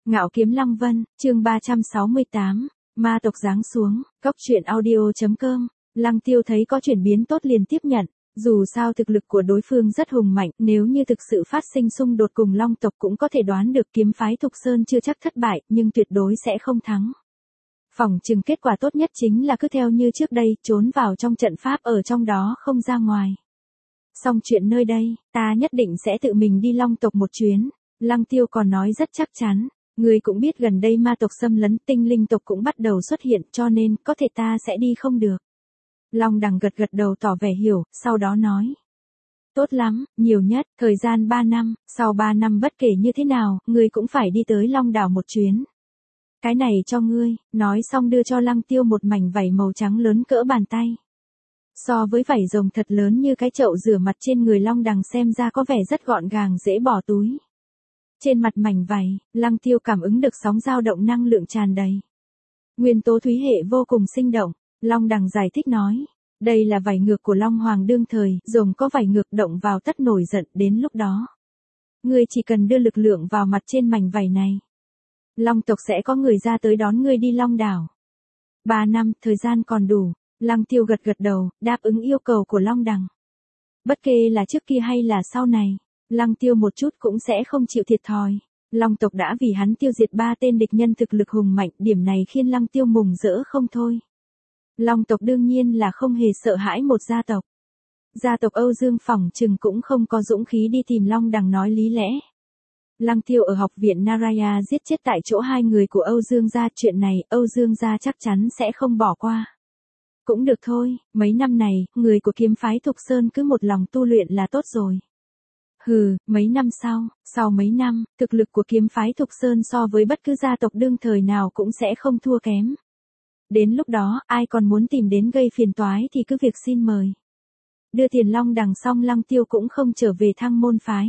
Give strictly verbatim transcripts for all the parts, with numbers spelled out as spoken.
Ngạo Kiếm Lăng Vân, chương ba trăm sáu mươi tám, ma tộc giáng xuống, cốc truyện audio chấm com. Lăng Tiêu thấy có chuyển biến tốt liền tiếp nhận, dù sao thực lực của đối phương rất hùng mạnh, nếu như thực sự phát sinh xung đột cùng Long tộc cũng có thể đoán được kiếm phái Thục Sơn chưa chắc thất bại, nhưng tuyệt đối sẽ không thắng. Phỏng chừng kết quả tốt nhất chính là cứ theo như trước đây, trốn vào trong trận pháp ở trong đó không ra ngoài. Xong chuyện nơi đây, ta nhất định sẽ tự mình đi Long tộc một chuyến. Lăng Tiêu còn nói rất chắc chắn. Người cũng biết gần đây ma tộc xâm lấn, tinh linh tộc cũng bắt đầu xuất hiện, cho nên có thể ta sẽ đi không được. Long Đằng gật gật đầu tỏ vẻ hiểu, sau đó nói. Tốt lắm, nhiều nhất, thời gian ba năm, sau ba năm bất kể như thế nào, ngươi cũng phải đi tới Long đảo một chuyến. Cái này cho ngươi, nói xong đưa cho Lăng Tiêu một mảnh vảy màu trắng lớn cỡ bàn tay. So với vảy rồng thật lớn như cái chậu rửa mặt trên người Long Đằng xem ra có vẻ rất gọn gàng dễ bỏ túi. Trên mặt mảnh vảy, Lăng Tiêu cảm ứng được sóng dao động năng lượng tràn đầy. Nguyên tố thúy hệ vô cùng sinh động, Long Đằng giải thích nói. Đây là vảy ngược của Long Hoàng đương thời, rồng có vảy ngược động vào tất nổi giận, đến lúc đó. Ngươi chỉ cần đưa lực lượng vào mặt trên mảnh vảy này. Long tộc sẽ có người ra tới đón ngươi đi Long đảo. Ba năm, thời gian còn đủ. Lăng Tiêu gật gật đầu, đáp ứng yêu cầu của Long Đằng. Bất kể là trước kia hay là sau này, Lăng Tiêu một chút cũng sẽ không chịu thiệt thòi. Long tộc đã vì hắn tiêu diệt ba tên địch nhân thực lực hùng mạnh, điểm này khiến Lăng Tiêu mừng rỡ không thôi. Long tộc đương nhiên là không hề sợ hãi một gia tộc. Gia tộc Âu Dương phỏng chừng cũng không có dũng khí đi tìm Long Đằng nói lý lẽ. Lăng Tiêu ở học viện Naraya giết chết tại chỗ hai người của Âu Dương gia, chuyện này Âu Dương gia chắc chắn sẽ không bỏ qua. Cũng được thôi, mấy năm này, người của kiếm phái Thục Sơn cứ một lòng tu luyện là tốt rồi. Hừ, mấy năm sau, sau mấy năm, thực lực của kiếm phái Thục Sơn so với bất cứ gia tộc đương thời nào cũng sẽ không thua kém. Đến lúc đó, ai còn muốn tìm đến gây phiền toái thì cứ việc xin mời. Đưa tiền Long Đằng xong, Lăng Tiêu cũng không trở về Thăng Môn phái,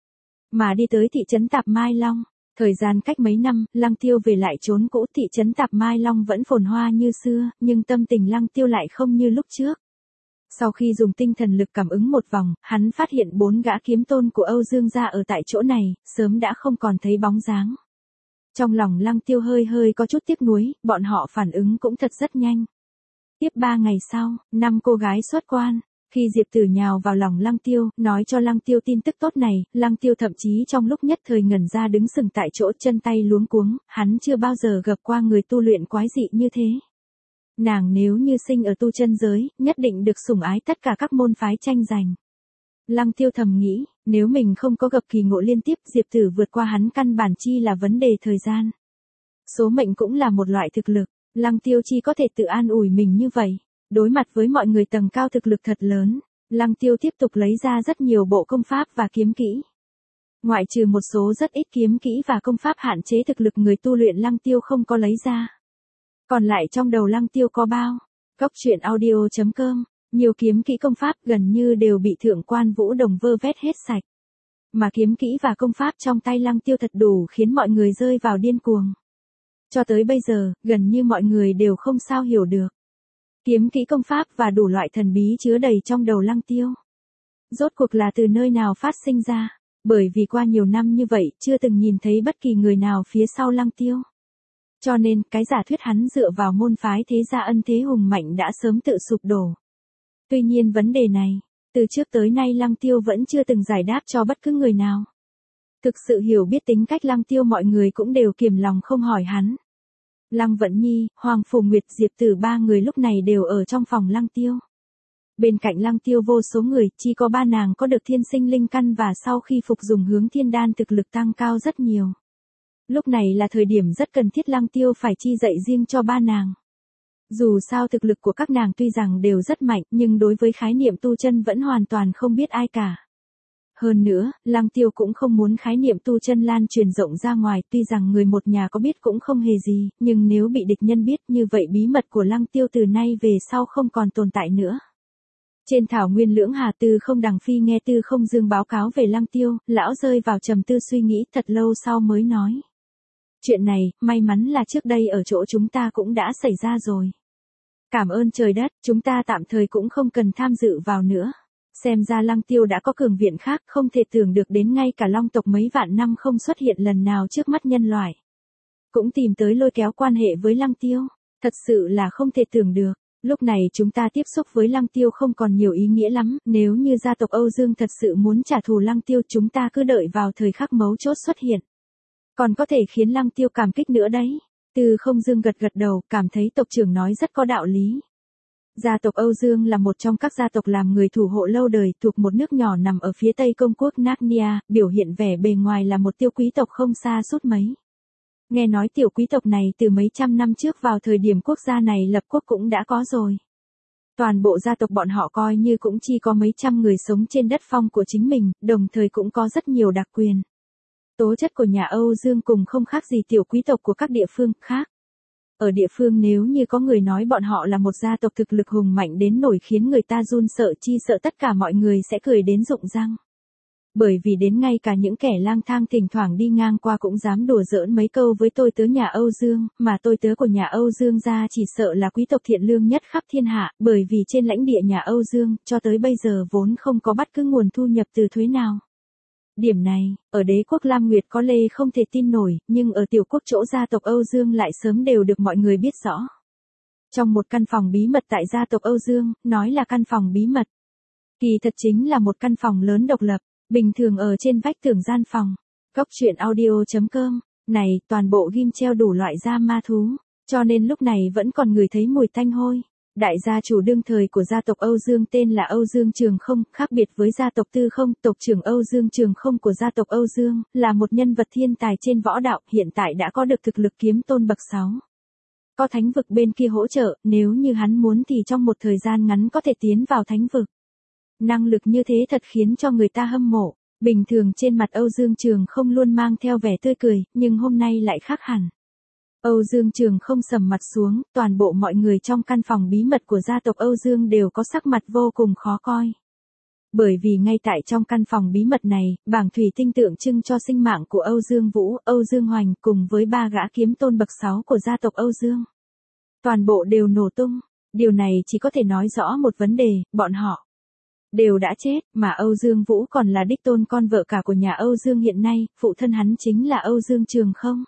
mà đi tới thị trấn Tạp Mai Long. Thời gian cách mấy năm, Lăng Tiêu về lại trốn cũ, thị trấn Tạp Mai Long vẫn phồn hoa như xưa, nhưng tâm tình Lăng Tiêu lại không như lúc trước. Sau khi dùng tinh thần lực cảm ứng một vòng, hắn phát hiện bốn gã kiếm tôn của Âu Dương gia ở tại chỗ này, sớm đã không còn thấy bóng dáng. Trong lòng Lăng Tiêu hơi hơi có chút tiếc nuối, bọn họ phản ứng cũng thật rất nhanh. Tiếp ba ngày sau, năm cô gái xuất quan. Khi Diệp Tử nhào vào lòng Lăng Tiêu, nói cho Lăng Tiêu tin tức tốt này, Lăng Tiêu thậm chí trong lúc nhất thời ngẩn ra đứng sừng tại chỗ, chân tay luống cuống, hắn chưa bao giờ gặp qua người tu luyện quái dị như thế. Nàng nếu như sinh ở tu chân giới, nhất định được sủng ái tất cả các môn phái tranh giành. Lăng Tiêu thầm nghĩ, nếu mình không có gặp kỳ ngộ liên tiếp, Diệp Tử vượt qua hắn căn bản chi là vấn đề thời gian. Số mệnh cũng là một loại thực lực, Lăng Tiêu chi có thể tự an ủi mình như vậy. Đối mặt với mọi người tầng cao thực lực thật lớn, Lăng Tiêu tiếp tục lấy ra rất nhiều bộ công pháp và kiếm kỹ. Ngoại trừ một số rất ít kiếm kỹ và công pháp hạn chế thực lực người tu luyện, Lăng Tiêu không có lấy ra. Còn lại trong đầu Lăng Tiêu có bao. Cốc truyện audio chấm com, nhiều kiếm kỹ công pháp gần như đều bị Thượng Quan Vũ Đồng vơ vét hết sạch. Mà kiếm kỹ và công pháp trong tay Lăng Tiêu thật đủ khiến mọi người rơi vào điên cuồng. Cho tới bây giờ, gần như mọi người đều không sao hiểu được. Kiếm kỹ công pháp và đủ loại thần bí chứa đầy trong đầu Lăng Tiêu. Rốt cuộc là từ nơi nào phát sinh ra, bởi vì qua nhiều năm như vậy chưa từng nhìn thấy bất kỳ người nào phía sau Lăng Tiêu. Cho nên, cái giả thuyết hắn dựa vào môn phái thế gia ân thế hùng mạnh đã sớm tự sụp đổ. Tuy nhiên vấn đề này, từ trước tới nay Lăng Tiêu vẫn chưa từng giải đáp cho bất cứ người nào. Thực sự hiểu biết tính cách Lăng Tiêu, mọi người cũng đều kiềm lòng không hỏi hắn. Lăng Vận Nhi, Hoàng Phủ Nguyệt, Diệp Tử ba người lúc này đều ở trong phòng Lăng Tiêu. Bên cạnh Lăng Tiêu vô số người, chỉ có ba nàng có được thiên sinh linh căn và sau khi phục dùng hướng thiên đan thực lực tăng cao rất nhiều. Lúc này là thời điểm rất cần thiết Lăng Tiêu phải chi dạy riêng cho ba nàng. Dù sao thực lực của các nàng tuy rằng đều rất mạnh, nhưng đối với khái niệm tu chân vẫn hoàn toàn không biết ai cả. Hơn nữa, Lăng Tiêu cũng không muốn khái niệm tu chân lan truyền rộng ra ngoài, tuy rằng người một nhà có biết cũng không hề gì, nhưng nếu bị địch nhân biết như vậy bí mật của Lăng Tiêu từ nay về sau không còn tồn tại nữa. Trên thảo nguyên Lưỡng Hà, Tư Không Đằng Phi nghe Tư Không Dương báo cáo về Lăng Tiêu, lão rơi vào trầm tư suy nghĩ thật lâu sau mới nói. Chuyện này, may mắn là trước đây ở chỗ chúng ta cũng đã xảy ra rồi. Cảm ơn trời đất, chúng ta tạm thời cũng không cần tham dự vào nữa. Xem ra Lăng Tiêu đã có cường viện khác, không thể tưởng được đến ngay cả Long tộc mấy vạn năm không xuất hiện lần nào trước mắt nhân loại. cũng tìm tới lôi kéo quan hệ với Lăng Tiêu. Thật sự là không thể tưởng được. Lúc này chúng ta tiếp xúc với Lăng Tiêu không còn nhiều ý nghĩa lắm, nếu như gia tộc Âu Dương thật sự muốn trả thù Lăng Tiêu chúng ta cứ đợi vào thời khắc mấu chốt xuất hiện. Còn có thể khiến Lăng Tiêu cảm kích nữa đấy. Từ Không Dương gật gật đầu, cảm thấy tộc trưởng nói rất có đạo lý. Gia tộc Âu Dương là một trong các gia tộc làm người thủ hộ lâu đời thuộc một nước nhỏ nằm ở phía tây công quốc Narnia, biểu hiện vẻ bề ngoài là một tiêu quý tộc không xa sút mấy. Nghe nói tiểu quý tộc này từ mấy trăm năm trước vào thời điểm quốc gia này lập quốc cũng đã có rồi. Toàn bộ gia tộc bọn họ coi như cũng chỉ có mấy trăm người sống trên đất phong của chính mình, đồng thời cũng có rất nhiều đặc quyền. Tố chất của nhà Âu Dương cùng không khác gì tiểu quý tộc của các địa phương khác. Ở địa phương nếu như có người nói bọn họ là một gia tộc thực lực hùng mạnh đến nổi khiến người ta run sợ chi sợ tất cả mọi người sẽ cười đến rụng răng. Bởi vì đến ngay cả những kẻ lang thang thỉnh thoảng đi ngang qua cũng dám đùa giỡn mấy câu với tôi tớ nhà Âu Dương, mà tôi tớ của nhà Âu Dương gia chỉ sợ là quý tộc thiện lương nhất khắp thiên hạ, bởi vì trên lãnh địa nhà Âu Dương, cho tới bây giờ vốn không có bất cứ nguồn thu nhập từ thuế nào. Điểm này, ở đế quốc Lam Nguyệt có lẽ không thể tin nổi, nhưng ở tiểu quốc chỗ gia tộc Âu Dương lại sớm đều được mọi người biết rõ. Trong một căn phòng bí mật tại gia tộc Âu Dương, nói là căn phòng bí mật. Kỳ thật chính là một căn phòng lớn độc lập, bình thường ở trên vách tường gian phòng. Góc truyện audio chấm com, này toàn bộ ghim treo đủ loại da ma thú, cho nên lúc này vẫn còn ngửi thấy mùi tanh hôi. Đại gia chủ đương thời của gia tộc Âu Dương tên là Âu Dương Trường Không, khác biệt với gia tộc Tư Không, tộc trưởng Âu Dương Trường Không của gia tộc Âu Dương, là một nhân vật thiên tài trên võ đạo, hiện tại đã có được thực lực kiếm tôn bậc sáu. Có thánh vực bên kia hỗ trợ, nếu như hắn muốn thì trong một thời gian ngắn có thể tiến vào thánh vực. Năng lực như thế thật khiến cho người ta hâm mộ. Bình thường trên mặt Âu Dương Trường Không luôn mang theo vẻ tươi cười, nhưng hôm nay lại khác hẳn. Âu Dương Trường Không sầm mặt xuống, toàn bộ mọi người trong căn phòng bí mật của gia tộc Âu Dương đều có sắc mặt vô cùng khó coi. Bởi vì ngay tại trong căn phòng bí mật này, bảng thủy tinh tượng trưng cho sinh mạng của Âu Dương Vũ, Âu Dương Hoành cùng với ba gã kiếm tôn bậc sáu của gia tộc Âu Dương. Toàn bộ đều nổ tung, điều này chỉ có thể nói rõ một vấn đề, bọn họ đều đã chết, mà Âu Dương Vũ còn là đích tôn con vợ cả của nhà Âu Dương hiện nay, phụ thân hắn chính là Âu Dương Trường Không.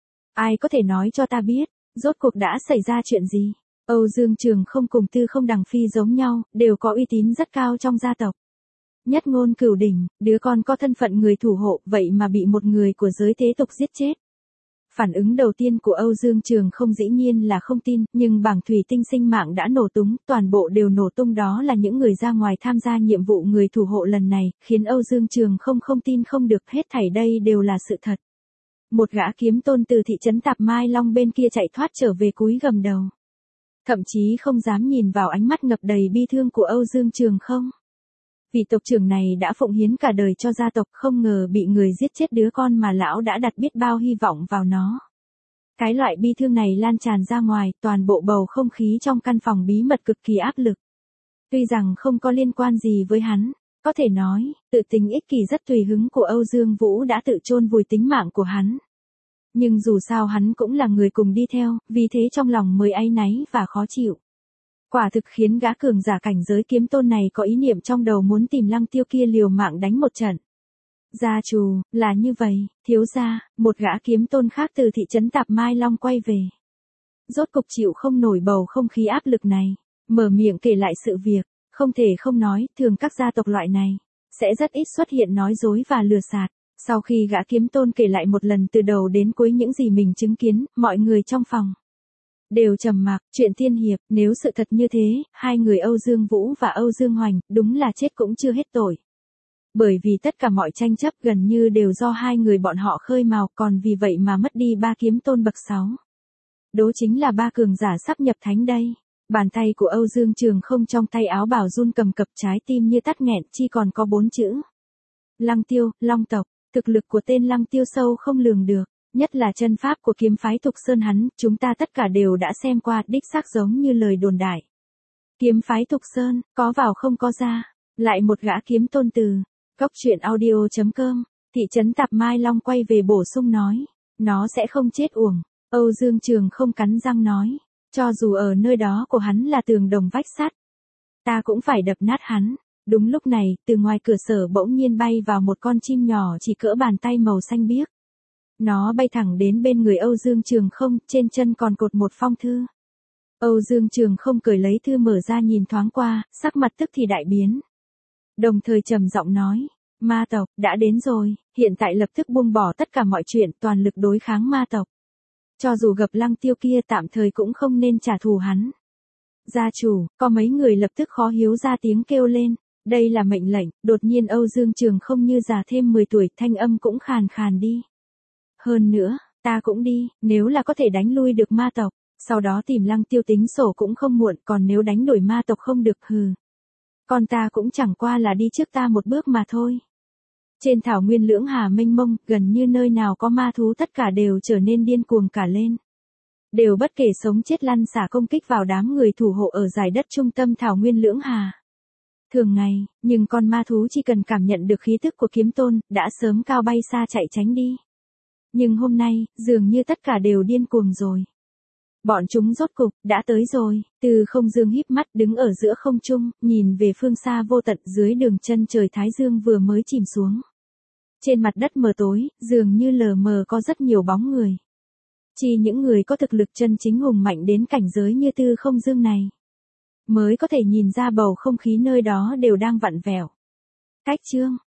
Ai có thể nói cho ta biết, rốt cuộc đã xảy ra chuyện gì? Âu Dương Trường Không cùng Tư Không Đằng Phi giống nhau, đều có uy tín rất cao trong gia tộc. Nhất ngôn cửu đỉnh, đứa con có thân phận người thủ hộ, vậy mà bị một người của giới thế tục giết chết. Phản ứng đầu tiên của Âu Dương Trường Không dĩ nhiên là không tin, nhưng bảng thủy tinh sinh mạng đã nổ tung, toàn bộ đều nổ tung, đó là những người ra ngoài tham gia nhiệm vụ người thủ hộ lần này, khiến Âu Dương Trường Không không tin không được, hết thảy đây đều là sự thật. Một gã kiếm tôn từ thị trấn Tạp Mai Long bên kia chạy thoát trở về cúi gầm đầu. Thậm chí không dám nhìn vào ánh mắt ngập đầy bi thương của Âu Dương Trường Không. Vị tộc trưởng này đã phụng hiến cả đời cho gia tộc, không ngờ bị người giết chết đứa con mà lão đã đặt biết bao hy vọng vào nó. Cái loại bi thương này lan tràn ra ngoài, toàn bộ bầu không khí trong căn phòng bí mật cực kỳ áp lực. Tuy rằng không có liên quan gì với hắn, có thể nói, tự tình ích kỷ rất tùy hứng của Âu Dương Vũ đã tự chôn vùi tính mạng của hắn. Nhưng dù sao hắn cũng là người cùng đi theo, vì thế trong lòng mới áy náy và khó chịu. Quả thực khiến gã cường giả cảnh giới kiếm tôn này có ý niệm trong đầu muốn tìm Lăng Tiêu kia liều mạng đánh một trận. Gia chủ, là như vậy, thiếu gia, một gã kiếm tôn khác từ thị trấn Tạp Mai Long quay về. Rốt cục chịu không nổi bầu không khí áp lực này, mở miệng kể lại sự việc, không thể không nói, thường các gia tộc loại này, sẽ rất ít xuất hiện nói dối và lừa sạt. Sau khi gã kiếm tôn kể lại một lần từ đầu đến cuối những gì mình chứng kiến, mọi người trong phòng đều trầm mặc. Chuyện tiên hiệp, nếu sự thật như thế, hai người Âu Dương Vũ và Âu Dương Hoành, đúng là chết cũng chưa hết tội. Bởi vì tất cả mọi tranh chấp gần như đều do hai người bọn họ khơi mào, còn vì vậy mà mất đi ba kiếm tôn bậc sáu. Đó chính là ba cường giả sắp nhập thánh đây. Bàn tay của Âu Dương Trường Không trong tay áo bào run cầm cập, trái tim như tắt nghẹn, chỉ còn có bốn chữ. Lăng Tiêu, Long tộc, thực lực của tên Lăng Tiêu sâu không lường được. Nhất là chân pháp của kiếm phái Thục Sơn hắn, chúng ta tất cả đều đã xem qua, đích xác giống như lời đồn đại. Kiếm phái Thục Sơn, có vào không có ra. Lại một gã kiếm tôn từ. Góc truyện audio chấm com, thị trấn Tạp Mai Long quay về bổ sung nói. Nó sẽ không chết uổng. Âu Dương Trường Không cắn răng nói. Cho dù ở nơi đó của hắn là tường đồng vách sắt, ta cũng phải đập nát hắn. Đúng lúc này, từ ngoài cửa sổ bỗng nhiên bay vào một con chim nhỏ chỉ cỡ bàn tay màu xanh biếc. Nó bay thẳng đến bên người Âu Dương Trường Không, trên chân còn cột một phong thư. Âu Dương Trường Không cởi lấy thư mở ra nhìn thoáng qua, sắc mặt tức thì đại biến. Đồng thời trầm giọng nói, ma tộc, đã đến rồi, hiện tại lập tức buông bỏ tất cả mọi chuyện, toàn lực đối kháng ma tộc. Cho dù gặp Lăng Tiêu kia tạm thời cũng không nên trả thù hắn. Gia chủ, có mấy người lập tức khó hiếu ra tiếng kêu lên, đây là mệnh lệnh, đột nhiên Âu Dương Trường Không như già thêm mười tuổi, thanh âm cũng khàn khàn đi. Hơn nữa, ta cũng đi, nếu là có thể đánh lui được ma tộc, sau đó tìm Lăng Tiêu tính sổ cũng không muộn, còn nếu đánh đuổi ma tộc không được hừ. Còn ta cũng chẳng qua là đi trước ta một bước mà thôi. Trên thảo nguyên lưỡng hà mênh mông, gần như nơi nào có ma thú tất cả đều trở nên điên cuồng cả lên. Đều bất kể sống chết lăn xả công kích vào đám người thủ hộ ở giải đất trung tâm thảo nguyên lưỡng hà. Thường ngày, nhưng con ma thú chỉ cần cảm nhận được khí tức của kiếm tôn, đã sớm cao bay xa chạy tránh đi. Nhưng hôm nay, dường như tất cả đều điên cuồng rồi. Bọn chúng rốt cục, đã tới rồi, từ không dương híp mắt đứng ở giữa không trung, nhìn về phương xa vô tận dưới đường chân trời Thái Dương vừa mới chìm xuống. Trên mặt đất mờ tối, dường như lờ mờ có rất nhiều bóng người. Chỉ những người có thực lực chân chính hùng mạnh đến cảnh giới như tư không dương này, mới có thể nhìn ra bầu không khí nơi đó đều đang vặn vẹo. Cách chương